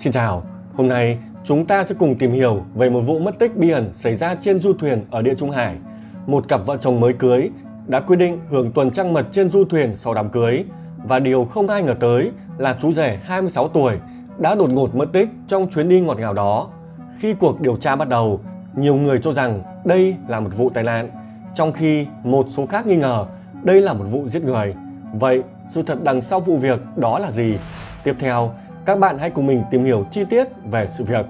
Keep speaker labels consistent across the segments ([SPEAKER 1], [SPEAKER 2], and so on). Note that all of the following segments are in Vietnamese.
[SPEAKER 1] Xin chào, hôm nay chúng ta sẽ cùng tìm hiểu về một vụ mất tích bí ẩn xảy ra trên du thuyền ở Địa Trung Hải. Một cặp vợ chồng mới cưới đã quyết định hưởng tuần trăng mật trên du thuyền sau đám cưới. Và điều không ai ngờ tới là chú rể 26 tuổi đã đột ngột mất tích trong chuyến đi ngọt ngào đó. Khi cuộc điều tra bắt đầu, nhiều người cho rằng đây là một vụ tai nạn, trong khi một số khác nghi ngờ đây là một vụ giết người. Vậy, sự thật đằng sau vụ việc đó là gì? Tiếp theo, các bạn hãy cùng mình tìm hiểu chi tiết về sự việc.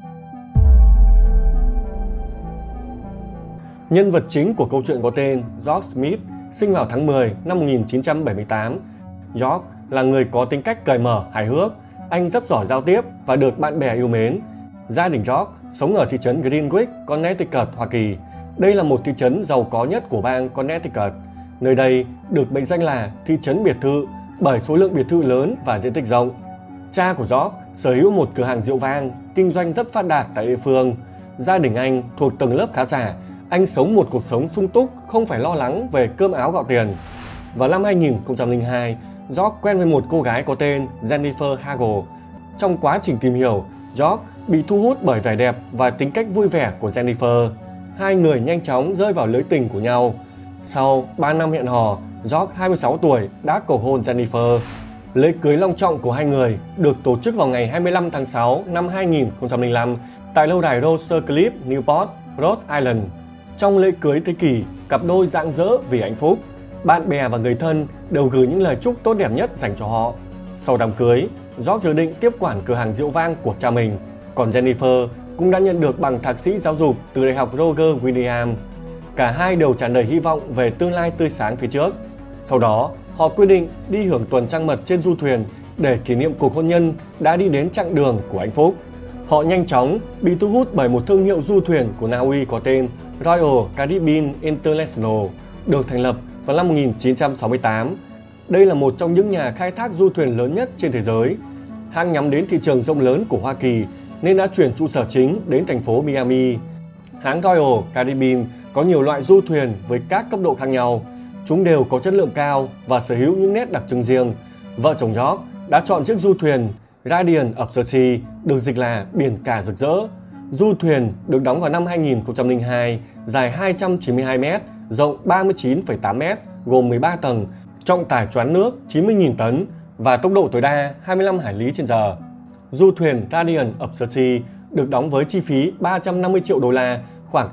[SPEAKER 1] Nhân vật chính của câu chuyện có tên George Smith, sinh vào tháng 10 năm 1978. George là người có tính cách cởi mở, hài hước. Anh rất giỏi giao tiếp và được bạn bè yêu mến. Gia đình George sống ở thị trấn Greenwich, Connecticut, Hoa Kỳ. Đây là một thị trấn giàu có nhất của bang Connecticut. Nơi đây được mệnh danh là thị trấn biệt thự bởi số lượng biệt thự lớn và diện tích rộng. Cha của George sở hữu một cửa hàng rượu vang, kinh doanh rất phát đạt tại địa phương. Gia đình anh thuộc tầng lớp khá giả. Anh sống một cuộc sống sung túc, không phải lo lắng về cơm áo gạo tiền. Vào năm 2002, George quen với một cô gái có tên Jennifer Hagel. Trong quá trình tìm hiểu, George bị thu hút bởi vẻ đẹp và tính cách vui vẻ của Jennifer. Hai người nhanh chóng rơi vào lưới tình của nhau. Sau 3 năm hẹn hò, George 26 tuổi đã cầu hôn Jennifer. Lễ cưới long trọng của hai người được tổ chức vào ngày 25 tháng 6 năm 2005 tại lâu đài Rose Cliff, Newport, Rhode Island. Trong lễ cưới thế kỷ, cặp đôi rạng rỡ vì hạnh phúc. Bạn bè và người thân đều gửi những lời chúc tốt đẹp nhất dành cho họ. Sau đám cưới, George dự định tiếp quản cửa hàng rượu vang của cha mình, còn Jennifer cũng đã nhận được bằng thạc sĩ giáo dục từ Đại học Roger Williams. Cả hai đều tràn đầy hy vọng về tương lai tươi sáng phía trước. Sau đó, họ quyết định đi hưởng tuần trăng mật trên du thuyền để kỷ niệm cuộc hôn nhân đã đi đến chặng đường của hạnh phúc. Họ nhanh chóng bị thu hút bởi một thương hiệu du thuyền của Na Uy có tên Royal Caribbean International, được thành lập vào năm 1968. Đây là một trong những nhà khai thác du thuyền lớn nhất trên thế giới. Hãng nhắm đến thị trường rộng lớn của Hoa Kỳ nên đã chuyển trụ sở chính đến thành phố Miami. Hãng Royal Caribbean có nhiều loại du thuyền với các cấp độ khác nhau. Chúng đều có chất lượng cao và sở hữu những nét đặc trưng riêng. Vợ chồng George đã chọn chiếc du thuyền Radiant of the Sea, được dịch là biển cả rực rỡ. Du thuyền được đóng vào năm 2002, dài 292 m, rộng 39,8 m, gồm 13 tầng, trọng tải choán nước 90.000 tấn và tốc độ tối đa 25 hải lý trên giờ. Du thuyền Radiant of the Sea được đóng với chi phí 350 triệu đô la, khoảng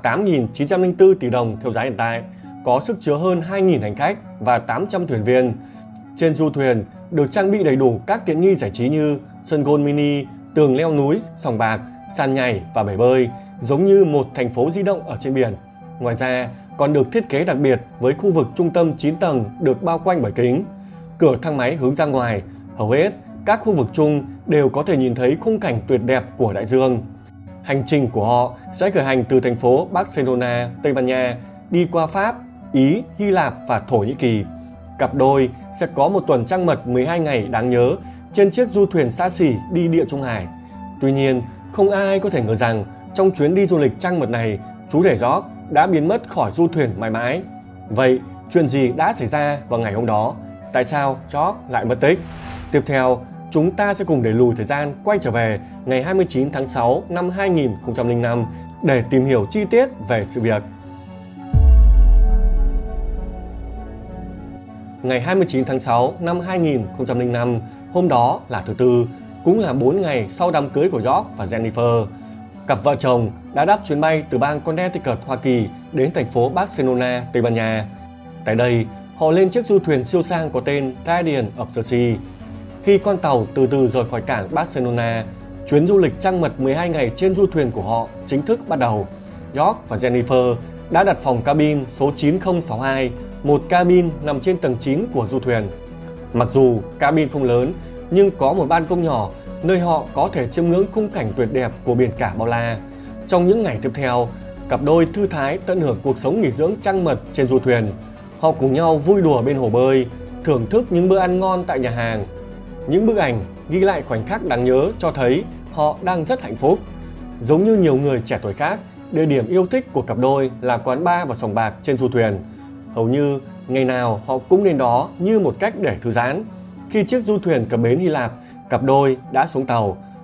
[SPEAKER 1] 8.904 tỷ đồng theo giá hiện tại, có sức chứa hơn 2.000 hành khách và 800 thuyền viên. Trên du thuyền được trang bị đầy đủ các tiện nghi giải trí như sân golf mini, tường leo núi, sòng bạc, sàn nhảy và bể bơi, giống như một thành phố di động ở trên biển. Ngoài ra, còn được thiết kế đặc biệt với khu vực trung tâm 9 tầng được bao quanh bởi kính. Cửa thang máy hướng ra ngoài, hầu hết các khu vực chung đều có thể nhìn thấy khung cảnh tuyệt đẹp của đại dương. Hành trình của họ sẽ khởi hành từ thành phố Barcelona, Tây Ban Nha, đi qua Pháp, Ý, Hy Lạp và Thổ Nhĩ Kỳ. Cặp đôi sẽ có một tuần trăng mật 12 ngày đáng nhớ trên chiếc du thuyền xa xỉ đi Địa Trung Hải. Tuy nhiên, không ai có thể ngờ rằng trong chuyến đi du lịch trăng mật này, chú rể George đã biến mất khỏi du thuyền mãi mãi. Vậy, chuyện gì đã xảy ra vào ngày hôm đó? Tại sao George lại mất tích? Tiếp theo, chúng ta sẽ cùng đẩy lùi thời gian quay trở về ngày 29 tháng 6 năm 2005 để tìm hiểu chi tiết về sự việc. Ngày 29 tháng 6 năm 2005, hôm đó là thứ Tư, cũng là 4 ngày sau đám cưới của George và Jennifer. Cặp vợ chồng đã đáp chuyến bay từ bang Connecticut, Hoa Kỳ đến thành phố Barcelona, Tây Ban Nha. Tại đây, họ lên chiếc du thuyền siêu sang có tên Radiant of the Sea. Khi con tàu từ từ rời khỏi cảng Barcelona, chuyến du lịch trăng mật 12 ngày trên du thuyền của họ chính thức bắt đầu. George và Jennifer đã đặt phòng cabin số 9062, một cabin nằm trên tầng 9 của du thuyền. Mặc dù cabin không lớn, nhưng có một ban công nhỏ nơi họ có thể chiêm ngưỡng khung cảnh tuyệt đẹp của biển cả bao la. Trong những ngày tiếp theo, cặp đôi thư thái tận hưởng cuộc sống nghỉ dưỡng trăng mật trên du thuyền. Họ cùng nhau vui đùa bên hồ bơi, thưởng thức những bữa ăn ngon tại nhà hàng. Những bức ảnh ghi lại khoảnh khắc đáng nhớ cho thấy họ đang rất hạnh phúc. Giống như nhiều người trẻ tuổi khác, địa điểm yêu thích của cặp đôi là quán bar và sòng bạc trên du thuyền. Hầu như ngày nào họ cũng đến đó như một cách để thư giãn. Khi chiếc du thuyền cập bến Hy Lạp, cặp đôi đã xuống tàu.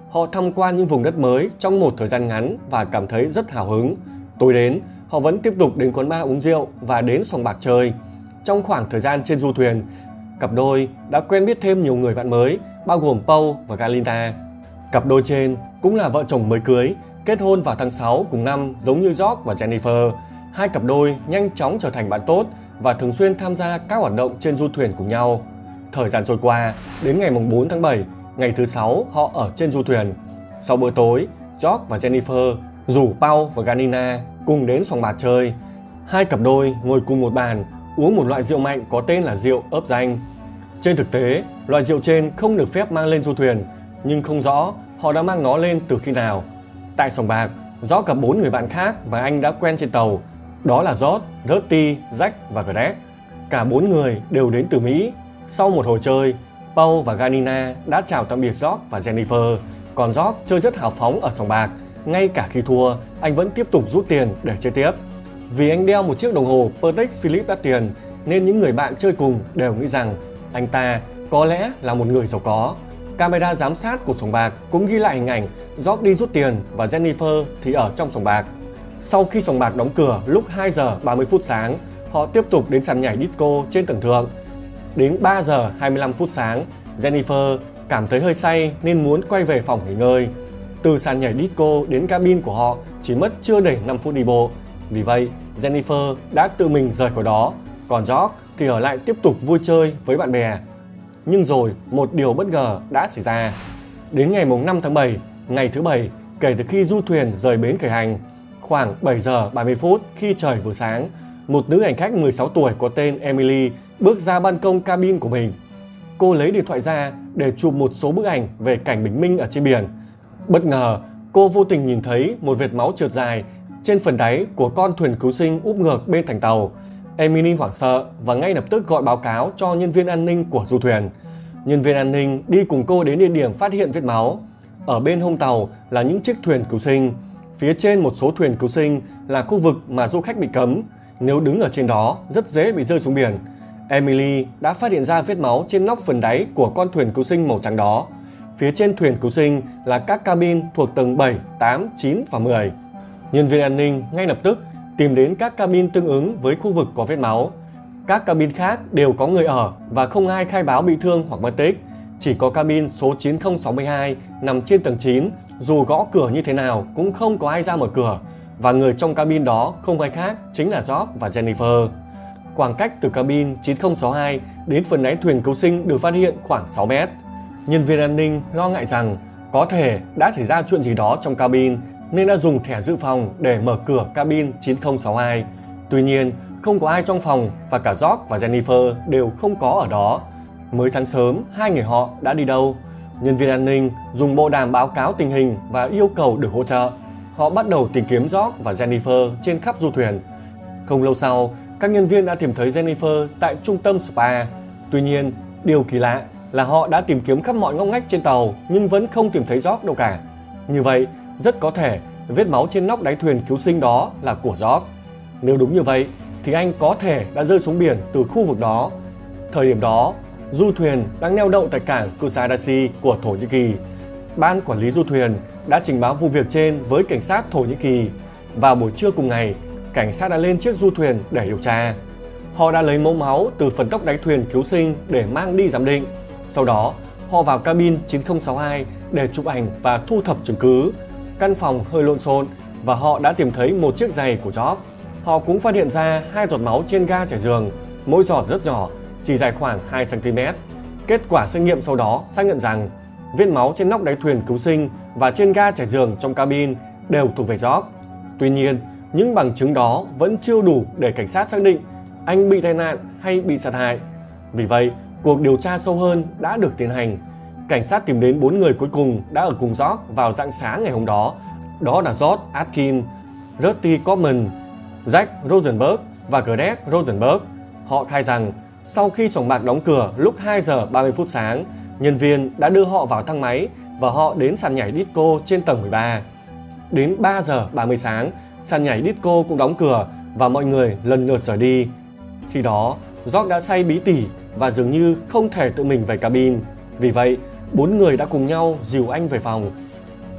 [SPEAKER 1] Họ tham quan những vùng đất mới trong một thời gian ngắn và cảm thấy rất hào hứng. Tối đến, họ vẫn tiếp tục đến quán bar uống rượu và đến sòng bạc chơi. Trong khoảng thời gian trên du thuyền, cặp đôi đã quen biết thêm nhiều người bạn mới, bao gồm Paul và Galina. Cặp đôi trên cũng là vợ chồng mới cưới, kết hôn vào tháng 6 cùng năm giống như George và Jennifer. Hai cặp đôi nhanh chóng trở thành bạn tốt và thường xuyên tham gia các hoạt động trên du thuyền cùng nhau. Thời gian trôi qua, đến ngày 4 tháng 7, ngày thứ 6 họ ở trên du thuyền. Sau bữa tối, George và Jennifer rủ Paul và Galina cùng đến sòng bạc chơi. Hai cặp đôi ngồi cùng một bàn, uống một loại rượu mạnh có tên là rượu ớp danh. Trên thực tế, loại rượu trên không được phép mang lên du thuyền, nhưng không rõ họ đã mang nó lên từ khi nào. Tại sòng bạc, George gặp 4 người bạn khác mà anh đã quen trên tàu. Đó là George, Rusty, Jack và Greg. Cả 4 người đều đến từ Mỹ. Sau một hồi chơi, Paul và Galina đã chào tạm biệt George và Jennifer. Còn George chơi rất hào phóng ở sòng bạc. Ngay cả khi thua, anh vẫn tiếp tục rút tiền để chơi tiếp. Vì anh đeo một chiếc đồng hồ Patek Philippe đắt tiền, nên những người bạn chơi cùng đều nghĩ rằng anh ta có lẽ là một người giàu có. Camera giám sát của sòng bạc cũng ghi lại hình ảnh George đi rút tiền và Jennifer thì ở trong sòng bạc. Sau khi sòng bạc đóng cửa lúc 2 giờ 30 phút sáng, họ tiếp tục đến sàn nhảy disco trên tầng thượng. Đến 3 giờ 25 phút sáng, Jennifer cảm thấy hơi say nên muốn quay về phòng nghỉ ngơi. Từ sàn nhảy disco đến cabin của họ chỉ mất chưa đầy 5 phút đi bộ. Vì vậy, Jennifer đã tự mình rời khỏi đó, còn George thì ở lại tiếp tục vui chơi với bạn bè. Nhưng rồi, một điều bất ngờ đã xảy ra. Đến ngày 5 tháng 7, ngày thứ 7 kể từ khi du thuyền rời bến khởi hành, khoảng 7 giờ 30 phút khi trời vừa sáng, một nữ hành khách 16 tuổi có tên Emily bước ra ban công cabin của mình. Cô lấy điện thoại ra để chụp một số bức ảnh về cảnh bình minh ở trên biển. Bất ngờ, cô vô tình nhìn thấy một vệt máu trượt dài trên phần đáy của con thuyền cứu sinh úp ngược bên thành tàu. Emily hoảng sợ và ngay lập tức gọi báo cáo cho nhân viên an ninh của du thuyền. Nhân viên an ninh đi cùng cô đến địa điểm phát hiện vết máu. Ở bên hông tàu là những chiếc thuyền cứu sinh. Phía trên một số thuyền cứu sinh là khu vực mà du khách bị cấm. Nếu đứng ở trên đó, rất dễ bị rơi xuống biển. Emily đã phát hiện ra vết máu trên nóc phần đáy của con thuyền cứu sinh màu trắng đó. Phía trên thuyền cứu sinh là các cabin thuộc tầng 7, 8, 9 và 10. Nhân viên an ninh ngay lập tức tìm đến các cabin tương ứng với khu vực có vết máu. Các cabin khác đều có người ở và không ai khai báo bị thương hoặc mất tích. Chỉ có cabin số 9062 nằm trên tầng 9, dù gõ cửa như thế nào cũng không có ai ra mở cửa. Và người trong cabin đó không ai khác chính là George và Jennifer. Khoảng cách từ cabin 9062 đến phần đáy thuyền cứu sinh được phát hiện khoảng 6 mét. Nhân viên an ninh lo ngại rằng có thể đã xảy ra chuyện gì đó trong cabin nên đã dùng thẻ dự phòng để mở cửa cabin 9062. Tuy nhiên, không có ai trong phòng và cả George và Jennifer đều không có ở đó. Mới sáng sớm, hai người họ đã đi đâu? Nhân viên an ninh dùng bộ đàm báo cáo tình hình và yêu cầu được hỗ trợ. Họ bắt đầu tìm kiếm George và Jennifer trên khắp du thuyền. Không lâu sau, các nhân viên đã tìm thấy Jennifer tại trung tâm spa. Tuy nhiên, điều kỳ lạ là họ đã tìm kiếm khắp mọi ngóc ngách trên tàu nhưng vẫn không tìm thấy George đâu cả. Như vậy, rất có thể vết máu trên nóc đáy thuyền cứu sinh đó là của George. Nếu đúng như vậy, thì anh có thể đã rơi xuống biển từ khu vực đó. Thời điểm đó, du thuyền đang neo đậu tại cảng Kusadasi của Thổ Nhĩ Kỳ. Ban quản lý du thuyền đã trình báo vụ việc trên với cảnh sát Thổ Nhĩ Kỳ. Vào buổi trưa cùng ngày, cảnh sát đã lên chiếc du thuyền để điều tra. Họ đã lấy mẫu máu từ phần tốc đáy thuyền cứu sinh để mang đi giám định. Sau đó, họ vào cabin 9062 để chụp ảnh và thu thập chứng cứ. Căn phòng hơi lộn xộn và họ đã tìm thấy một chiếc giày của George. Họ cũng phát hiện ra 2 giọt máu trên ga trải giường, mỗi giọt rất nhỏ, chỉ dài khoảng 2 cm. Kết quả xét nghiệm sau đó xác nhận rằng vết máu trên nóc đáy thuyền cứu sinh và trên ga trải giường trong cabin đều thuộc về George. Tuy nhiên, những bằng chứng đó vẫn chưa đủ để cảnh sát xác định anh bị tai nạn hay bị sát hại. Vì vậy, cuộc điều tra sâu hơn đã được tiến hành. Cảnh sát tìm đến 4 người cuối cùng đã ở cùng George vào rạng sáng ngày hôm đó. Đó là George Atkin, Rusty Kaufman, Jack Rosenberg và Greg Rosenberg. Họ khai rằng sau khi sòng bạc đóng cửa lúc 2 giờ 30 phút sáng, nhân viên đã đưa họ vào thang máy và họ đến sàn nhảy disco trên tầng 13. Đến 3 giờ 30 sáng, sàn nhảy disco cũng đóng cửa và mọi người lần lượt rời đi. Khi đó, George đã say bí tỉ và dường như không thể tự mình về cabin. Vì vậy, 4 người đã cùng nhau dìu anh về phòng.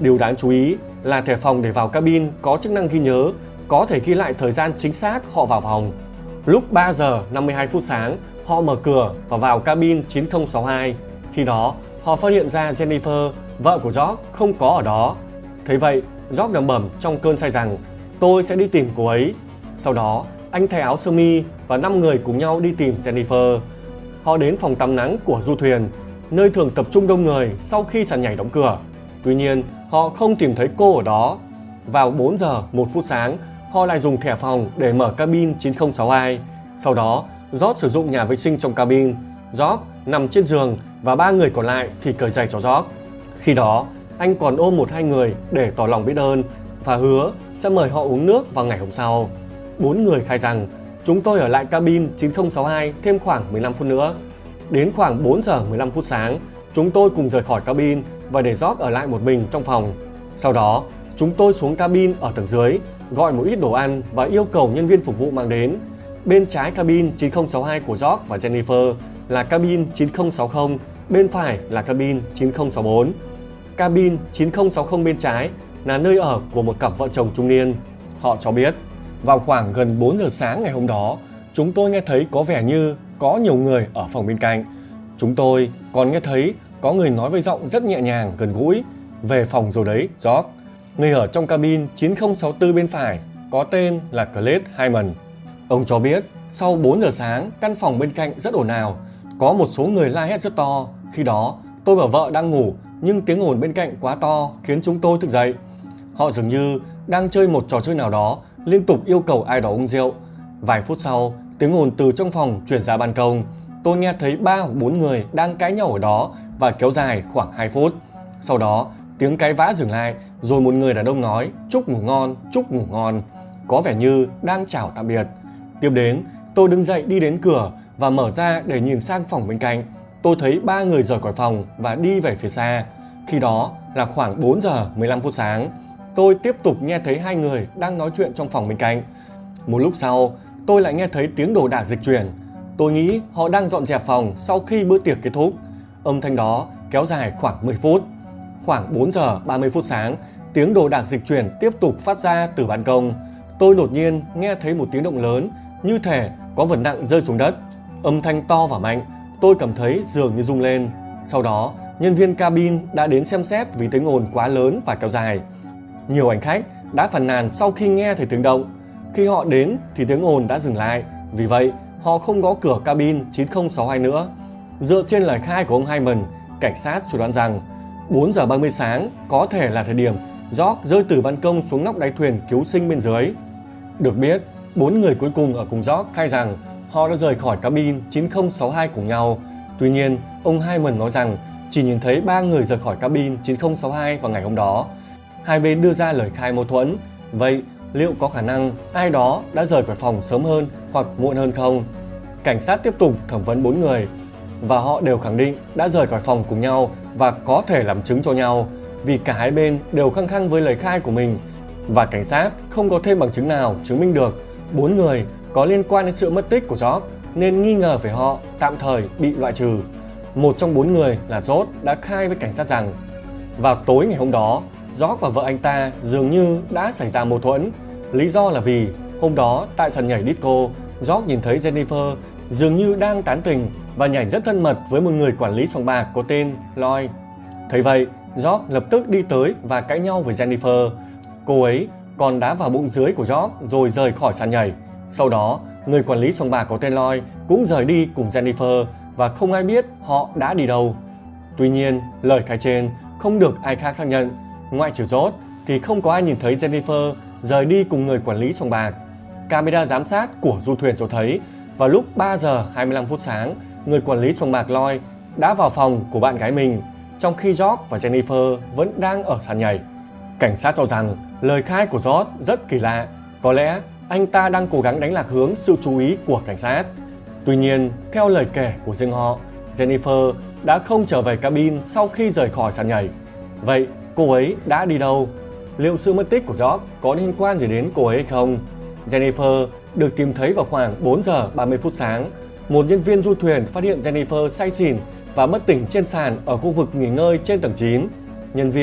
[SPEAKER 1] Điều đáng chú ý là thẻ phòng để vào cabin có chức năng ghi nhớ, có thể ghi lại thời gian chính xác họ vào phòng. Lúc 3 giờ 52 phút sáng, họ mở cửa và vào cabin 9062. Khi đó, họ phát hiện ra Jennifer, vợ của George, không có ở đó. Thế vậy, George lẩm bẩm trong cơn say rằng tôi sẽ đi tìm cô ấy. Sau đó, anh thay áo sơ mi và 5 người cùng nhau đi tìm Jennifer. Họ đến phòng tắm nắng của du thuyền, nơi thường tập trung đông người sau khi sàn nhảy đóng cửa. Tuy nhiên, họ không tìm thấy cô ở đó. Vào 4 giờ 1 phút sáng, họ lại dùng thẻ phòng để mở cabin 9062. Sau đó, George sử dụng nhà vệ sinh trong cabin. George nằm trên giường và 3 người còn lại thì cởi giày cho George. Khi đó, anh còn ôm 1-2 người để tỏ lòng biết ơn và hứa sẽ mời họ uống nước vào ngày hôm sau. 4 người khai rằng chúng tôi ở lại cabin 9062 thêm khoảng 15 phút nữa. Đến khoảng 4 giờ 15 phút sáng, chúng tôi cùng rời khỏi cabin và để George ở lại một mình trong phòng. Sau đó, chúng tôi xuống cabin ở tầng dưới, gọi một ít đồ ăn và yêu cầu nhân viên phục vụ mang đến. Bên trái cabin 9062 của George và Jennifer là cabin 9060, bên phải là cabin 9064. Cabin 9060 bên trái là nơi ở của một cặp vợ chồng trung niên. Họ cho biết, vào khoảng gần 4 giờ sáng ngày hôm đó, chúng tôi nghe thấy có vẻ như có nhiều người ở phòng bên cạnh. Chúng tôi còn nghe thấy có người nói với giọng rất nhẹ nhàng, gần gũi: về phòng rồi đấy, George. Người ở trong cabin 9064 bên phải có tên là Claude Hyman. Ông cho biết, sau 4 giờ sáng, căn phòng bên cạnh rất ồn ào. Có một số người la hét rất to. Khi đó, tôi và vợ đang ngủ, nhưng tiếng ồn bên cạnh quá to khiến chúng tôi thức dậy. Họ dường như đang chơi một trò chơi nào đó, liên tục yêu cầu ai đó uống rượu. Vài phút sau, tiếng ồn từ trong phòng chuyển ra ban công. Tôi nghe thấy 3 hoặc 4 người đang cãi nhau ở đó và kéo dài khoảng 2 phút. Sau đó, tiếng cãi vã dừng lại, rồi một người đàn ông nói chúc ngủ ngon, chúc ngủ ngon, có vẻ như đang chào tạm biệt. Tiếp đến, tôi đứng dậy đi đến cửa và mở ra để nhìn sang phòng bên cạnh. Tôi thấy 3 người rời khỏi phòng và đi về phía xa. Khi đó là khoảng 4 giờ 15 phút sáng. Tôi tiếp tục nghe thấy 2 người đang nói chuyện trong phòng bên cạnh. Một lúc sau, tôi lại nghe thấy tiếng đồ đạc dịch chuyển. Tôi nghĩ họ đang dọn dẹp phòng sau khi bữa tiệc kết thúc. Âm thanh đó kéo dài khoảng 10 phút. Khoảng 4 giờ 30 phút sáng, tiếng đồ đạc dịch chuyển tiếp tục phát ra từ ban công. Tôi đột nhiên nghe thấy một tiếng động lớn, như thể có vật nặng rơi xuống đất. Âm thanh to và mạnh, tôi cảm thấy giường như rung lên. Sau đó, nhân viên cabin đã đến xem xét vì tiếng ồn quá lớn và kéo dài. Nhiều hành khách đã phàn nàn sau khi nghe thấy tiếng động. Khi họ đến thì tiếng ồn đã dừng lại, vì vậy họ không gõ cửa cabin 9062 nữa. Dựa trên lời khai của ông Hyman, cảnh sát suy đoán rằng 4 giờ 30 sáng có thể là thời điểm George rơi từ ban công xuống nóc đáy thuyền cứu sinh bên dưới. Được biết, 4 người cuối cùng ở cùng George khai rằng họ đã rời khỏi cabin 9062 cùng nhau. Tuy nhiên, ông Hyman nói rằng chỉ nhìn thấy 3 người rời khỏi cabin 9062 vào ngày hôm đó. Hai bên đưa ra lời khai mâu thuẫn. Vậy, liệu có khả năng ai đó đã rời khỏi phòng sớm hơn hoặc muộn hơn không? Cảnh sát tiếp tục thẩm vấn 4 người và họ đều khẳng định đã rời khỏi phòng cùng nhau và có thể làm chứng cho nhau, vì cả hai bên đều khăng khăng với lời khai của mình và cảnh sát không có thêm bằng chứng nào chứng minh được 4 người có liên quan đến sự mất tích của George, nên nghi ngờ về họ tạm thời bị loại trừ. Một trong 4 người là George đã khai với cảnh sát rằng vào tối ngày hôm đó, George và vợ anh ta dường như đã xảy ra mâu thuẫn. Lý do là vì hôm đó tại sàn nhảy disco, George nhìn thấy Jennifer dường như đang tán tỉnh và nhảy rất thân mật với một người quản lý sòng bạc có tên Lloyd. Thấy vậy, George lập tức đi tới và cãi nhau với Jennifer. Cô ấy còn đá vào bụng dưới của George rồi rời khỏi sàn nhảy. Sau đó, người quản lý sòng bạc có tên Lloyd cũng rời đi cùng Jennifer và không ai biết họ đã đi đâu. Tuy nhiên, lời khai trên không được ai khác xác nhận. Ngoại trừ George thì không có ai nhìn thấy Jennifer rời đi cùng người quản lý sòng bạc. Camera giám sát của du thuyền cho thấy vào lúc 3 giờ 25 phút sáng, người quản lý sòng bạc Lloyd đã vào phòng của bạn gái mình, trong khi George và Jennifer vẫn đang ở sàn nhảy. Cảnh sát cho rằng lời khai của George rất kỳ lạ, có lẽ anh ta đang cố gắng đánh lạc hướng sự chú ý của cảnh sát. Tuy nhiên, theo lời kể của riêng họ, Jennifer đã không trở về cabin sau khi rời khỏi sàn nhảy. Vậy cô ấy đã đi đâu? Liệu sự mất tích của George có liên quan gì đến cô ấy hay không? Jennifer được tìm thấy vào khoảng 4 giờ 30 phút sáng. Một nhân viên du thuyền phát hiện Jennifer say xỉn và bất tỉnh trên sàn ở khu vực nghỉ ngơi trên tầng 9. Nhân viên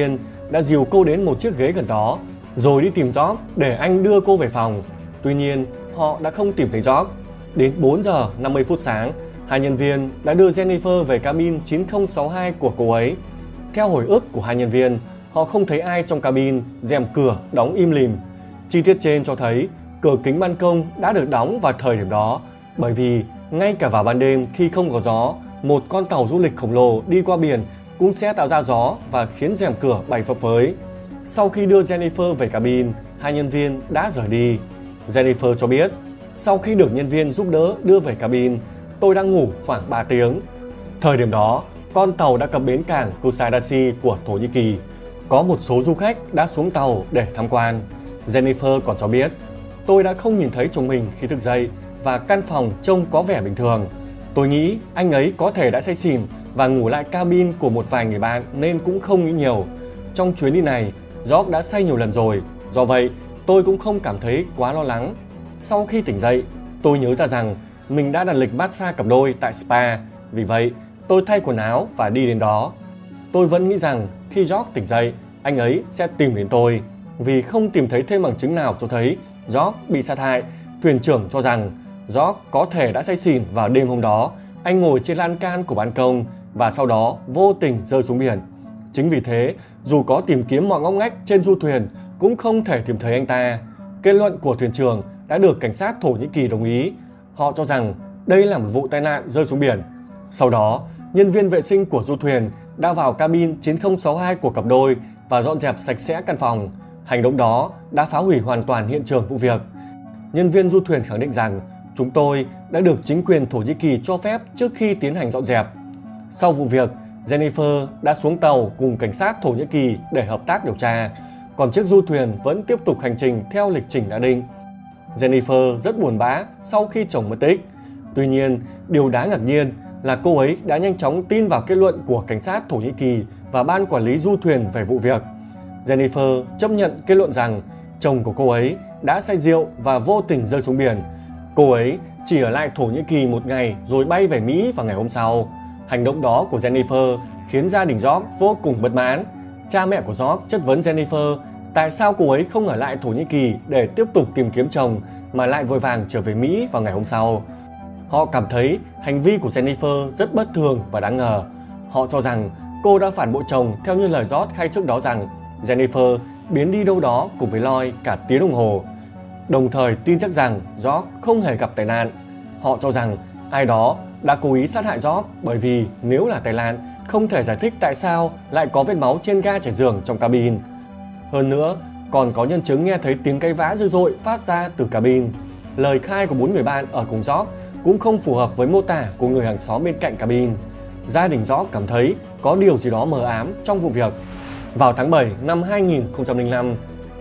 [SPEAKER 1] đã dìu cô đến một chiếc ghế gần đó, rồi đi tìm George để anh đưa cô về phòng. Tuy nhiên, họ đã không tìm thấy George. Đến 4 giờ 50 phút sáng, hai nhân viên đã đưa Jennifer về cabin 9062 của cô ấy. Theo hồi ức của hai nhân viên, họ không thấy ai trong cabin, rèm cửa đóng im lìm. Chi tiết trên cho thấy cửa kính ban công đã được đóng vào thời điểm đó, bởi vì ngay cả vào ban đêm khi không có gió, một con tàu du lịch khổng lồ đi qua biển cũng sẽ tạo ra gió và khiến rèm cửa bay phấp phới. Sau khi đưa Jennifer về cabin, hai nhân viên đã rời đi. Jennifer cho biết, sau khi được nhân viên giúp đỡ đưa về cabin, tôi đang ngủ khoảng 3 tiếng. Thời điểm đó, con tàu đã cập bến cảng Kusadasi của Thổ Nhĩ Kỳ. Có một số du khách đã xuống tàu để tham quan. Jennifer còn cho biết, tôi đã không nhìn thấy chồng mình khi thức dậy và căn phòng trông có vẻ bình thường. Tôi nghĩ anh ấy có thể đã say xỉn và ngủ lại cabin của một vài người bạn nên cũng không nghĩ nhiều. Trong chuyến đi này, George đã say nhiều lần rồi, do vậy tôi cũng không cảm thấy quá lo lắng. Sau khi tỉnh dậy, tôi nhớ ra rằng mình đã đặt lịch massage cặp đôi tại spa, vì vậy tôi thay quần áo và đi đến đó. Tôi vẫn nghĩ rằng khi George tỉnh dậy, anh ấy sẽ tìm đến tôi. Vì không tìm thấy thêm bằng chứng nào cho thấy George bị sát hại, thuyền trưởng cho rằng George có thể đã say xỉn vào đêm hôm đó. Anh ngồi trên lan can của ban công và sau đó vô tình rơi xuống biển. Chính vì thế, dù có tìm kiếm mọi ngóc ngách trên du thuyền cũng không thể tìm thấy anh ta. Kết luận của thuyền trưởng đã được cảnh sát Thổ Nhĩ Kỳ đồng ý. Họ cho rằng đây là một vụ tai nạn rơi xuống biển. Sau đó, nhân viên vệ sinh của du thuyền đã vào cabin 9062 của cặp đôi và dọn dẹp sạch sẽ căn phòng. Hành động đó đã phá hủy hoàn toàn hiện trường vụ việc. Nhân viên du thuyền khẳng định rằng chúng tôi đã được chính quyền Thổ Nhĩ Kỳ cho phép trước khi tiến hành dọn dẹp. Sau vụ việc, Jennifer đã xuống tàu cùng cảnh sát Thổ Nhĩ Kỳ để hợp tác điều tra, còn chiếc du thuyền vẫn tiếp tục hành trình theo lịch trình đã định. Jennifer rất buồn bã sau khi chồng mất tích. Tuy nhiên, điều đáng ngạc nhiên là cô ấy đã nhanh chóng tin vào kết luận của cảnh sát Thổ Nhĩ Kỳ và ban quản lý du thuyền về vụ việc. Jennifer chấp nhận kết luận rằng chồng của cô ấy đã say rượu và vô tình rơi xuống biển. Cô ấy chỉ ở lại Thổ Nhĩ Kỳ một ngày rồi bay về Mỹ vào ngày hôm sau. Hành động đó của Jennifer khiến gia đình George vô cùng bất mãn. Cha mẹ của George chất vấn Jennifer tại sao cô ấy không ở lại Thổ Nhĩ Kỳ để tiếp tục tìm kiếm chồng mà lại vội vàng trở về Mỹ vào ngày hôm sau. Họ cảm thấy hành vi của Jennifer rất bất thường và đáng ngờ. Họ cho rằng cô đã phản bội chồng theo như lời George khai trước đó rằng Jennifer biến đi đâu đó cùng với Lloyd cả tiếng đồng hồ. Đồng thời tin chắc rằng George không hề gặp tai nạn. Họ cho rằng ai đó đã cố ý sát hại George bởi vì nếu là tai nạn, không thể giải thích tại sao lại có vết máu trên ga trải giường trong cabin. Hơn nữa, còn có nhân chứng nghe thấy tiếng cãi vã dữ dội phát ra từ cabin. Lời khai của 4 người bạn ở cùng George cũng không phù hợp với mô tả của người hàng xóm bên cạnh cabin. Gia đình George cảm thấy có điều gì đó mờ ám trong vụ việc. Vào tháng 7 năm 2005,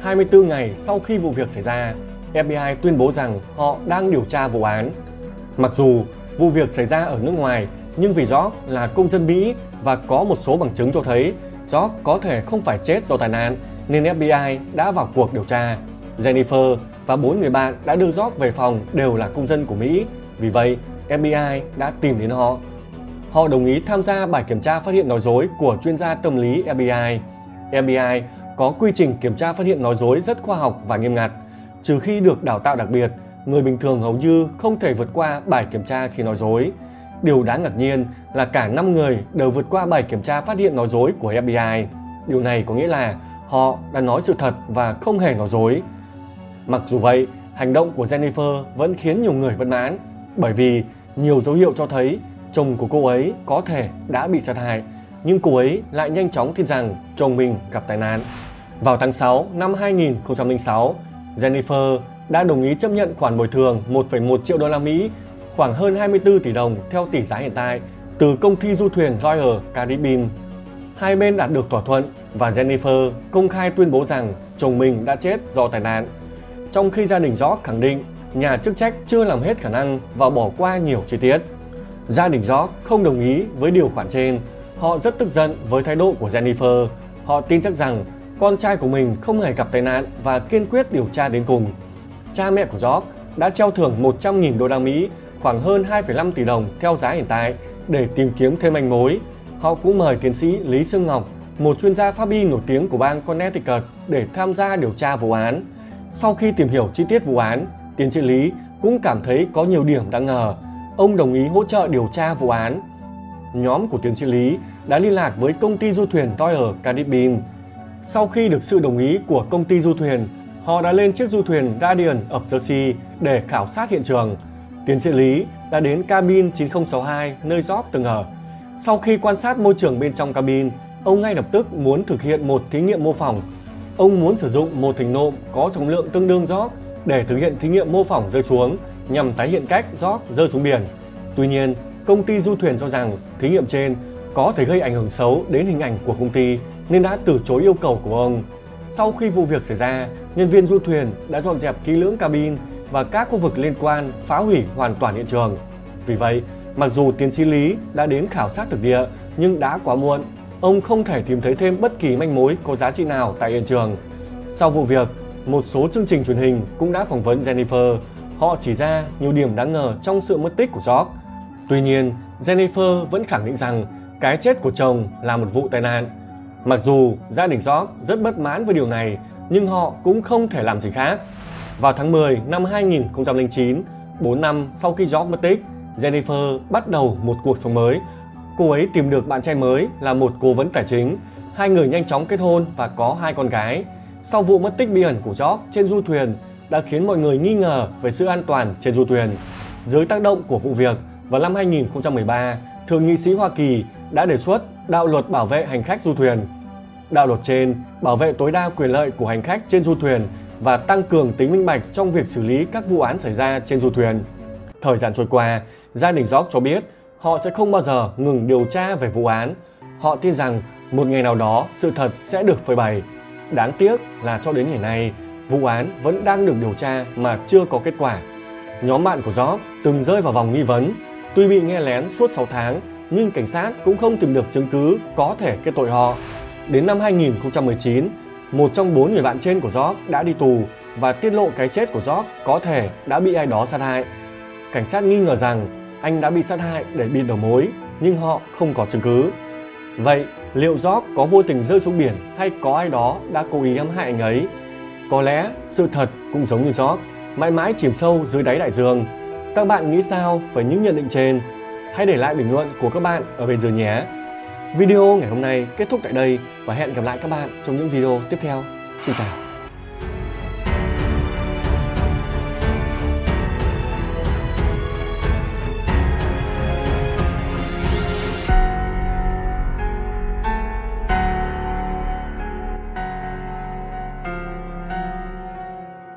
[SPEAKER 1] 24 ngày sau khi vụ việc xảy ra, FBI tuyên bố rằng họ đang điều tra vụ án. Mặc dù vụ việc xảy ra ở nước ngoài, nhưng vì George là công dân Mỹ và có một số bằng chứng cho thấy George có thể không phải chết do tai nạn, nên FBI đã vào cuộc điều tra. Jennifer và 4 người bạn đã đưa George về phòng đều là công dân của Mỹ. Vì vậy, FBI đã tìm đến họ. Họ đồng ý tham gia bài kiểm tra phát hiện nói dối của chuyên gia tâm lý FBI. FBI có quy trình kiểm tra phát hiện nói dối rất khoa học và nghiêm ngặt. Trừ khi được đào tạo đặc biệt, người bình thường hầu như không thể vượt qua bài kiểm tra khi nói dối. Điều đáng ngạc nhiên là cả 5 người đều vượt qua bài kiểm tra phát hiện nói dối của FBI. Điều này có nghĩa là họ đã nói sự thật và không hề nói dối. Mặc dù vậy, hành động của Jennifer vẫn khiến nhiều người bất mãn, bởi vì nhiều dấu hiệu cho thấy chồng của cô ấy có thể đã bị sát hại, nhưng cô ấy lại nhanh chóng tin rằng chồng mình gặp tai nạn. Vào tháng 6 năm 2006, Jennifer đã đồng ý chấp nhận khoản bồi thường 1,1 triệu đô la Mỹ, khoảng hơn 24 tỷ đồng theo tỷ giá hiện tại, từ công ty du thuyền Royal Caribbean. Hai bên đạt được thỏa thuận và Jennifer công khai tuyên bố rằng chồng mình đã chết do tai nạn. Trong khi gia đình George khẳng định nhà chức trách chưa làm hết khả năng và bỏ qua nhiều chi tiết. Gia đình George không đồng ý với điều khoản trên. Họ rất tức giận với thái độ của Jennifer. Họ tin chắc rằng con trai của mình không hề gặp tai nạn và kiên quyết điều tra đến cùng. Cha mẹ của George đã treo thưởng 100.000 đô la Mỹ, khoảng hơn 2,5 tỷ đồng theo giá hiện tại, để tìm kiếm thêm manh mối. Họ cũng mời tiến sĩ Lý Sương Ngọc, một chuyên gia pháp y nổi tiếng của bang Connecticut để tham gia điều tra vụ án. Sau khi tìm hiểu chi tiết vụ án, tiến sĩ Lý cũng cảm thấy có nhiều điểm đáng ngờ. Ông đồng ý hỗ trợ điều tra vụ án. Nhóm của tiến sĩ Lý đã liên lạc với công ty du thuyền Royal Caribbean. Sau khi được sự đồng ý của công ty du thuyền, họ đã lên chiếc du thuyền Guardian of the Sea để khảo sát hiện trường. Tiến sĩ Lý đã đến cabin 9062 nơi George từng ở. Sau khi quan sát môi trường bên trong cabin, ông ngay lập tức muốn thực hiện một thí nghiệm mô phỏng. Ông muốn sử dụng một thình nộm có trọng lượng tương đương George để thực hiện thí nghiệm mô phỏng rơi xuống nhằm tái hiện cách George rơi xuống biển. Tuy nhiên, công ty du thuyền cho rằng thí nghiệm trên có thể gây ảnh hưởng xấu đến hình ảnh của công ty nên đã từ chối yêu cầu của ông. Sau khi vụ việc xảy ra, nhân viên du thuyền đã dọn dẹp kỹ lưỡng cabin và các khu vực liên quan, phá hủy hoàn toàn hiện trường. Vì vậy, mặc dù tiến sĩ Lý đã đến khảo sát thực địa nhưng đã quá muộn, ông không thể tìm thấy thêm bất kỳ manh mối có giá trị nào tại hiện trường. Sau vụ việc, một số chương trình truyền hình cũng đã phỏng vấn Jennifer. Họ chỉ ra nhiều điểm đáng ngờ trong sự mất tích của George. Tuy nhiên, Jennifer vẫn khẳng định rằng cái chết của chồng là một vụ tai nạn. Mặc dù gia đình George rất bất mãn với điều này, nhưng họ cũng không thể làm gì khác. Vào tháng 10 năm 2009, 4 năm sau khi George mất tích, Jennifer bắt đầu một cuộc sống mới. Cô ấy tìm được bạn trai mới là một cố vấn tài chính. Hai người nhanh chóng kết hôn và có 2 con gái. Sau vụ mất tích bí ẩn của George trên du thuyền đã khiến mọi người nghi ngờ về sự an toàn trên du thuyền. Dưới tác động của vụ việc, vào năm 2013, Thượng nghị sĩ Hoa Kỳ đã đề xuất đạo luật bảo vệ hành khách du thuyền. Đạo luật trên bảo vệ tối đa quyền lợi của hành khách trên du thuyền và tăng cường tính minh bạch trong việc xử lý các vụ án xảy ra trên du thuyền. Thời gian trôi qua, gia đình George cho biết họ sẽ không bao giờ ngừng điều tra về vụ án. Họ tin rằng một ngày nào đó sự thật sẽ được phơi bày. Đáng tiếc là cho đến ngày nay, vụ án vẫn đang được điều tra mà chưa có kết quả. Nhóm bạn của George từng rơi vào vòng nghi vấn. Tuy bị nghe lén suốt 6 tháng, nhưng cảnh sát cũng không tìm được chứng cứ có thể kết tội họ. Đến năm 2019, một trong 4 người bạn trên của George đã đi tù và tiết lộ cái chết của George có thể đã bị ai đó sát hại. Cảnh sát nghi ngờ rằng anh đã bị sát hại để bịt đầu mối, nhưng họ không có chứng cứ. Vậy, liệu George có vô tình rơi xuống biển hay có ai đó đã cố ý hãm hại anh ấy? Có lẽ sự thật cũng giống như George, mãi mãi chìm sâu dưới đáy đại dương. Các bạn nghĩ sao về những nhận định trên? Hãy để lại bình luận của các bạn ở bên dưới nhé. Video ngày hôm nay kết thúc tại đây và hẹn gặp lại các bạn trong những video tiếp theo. Xin chào.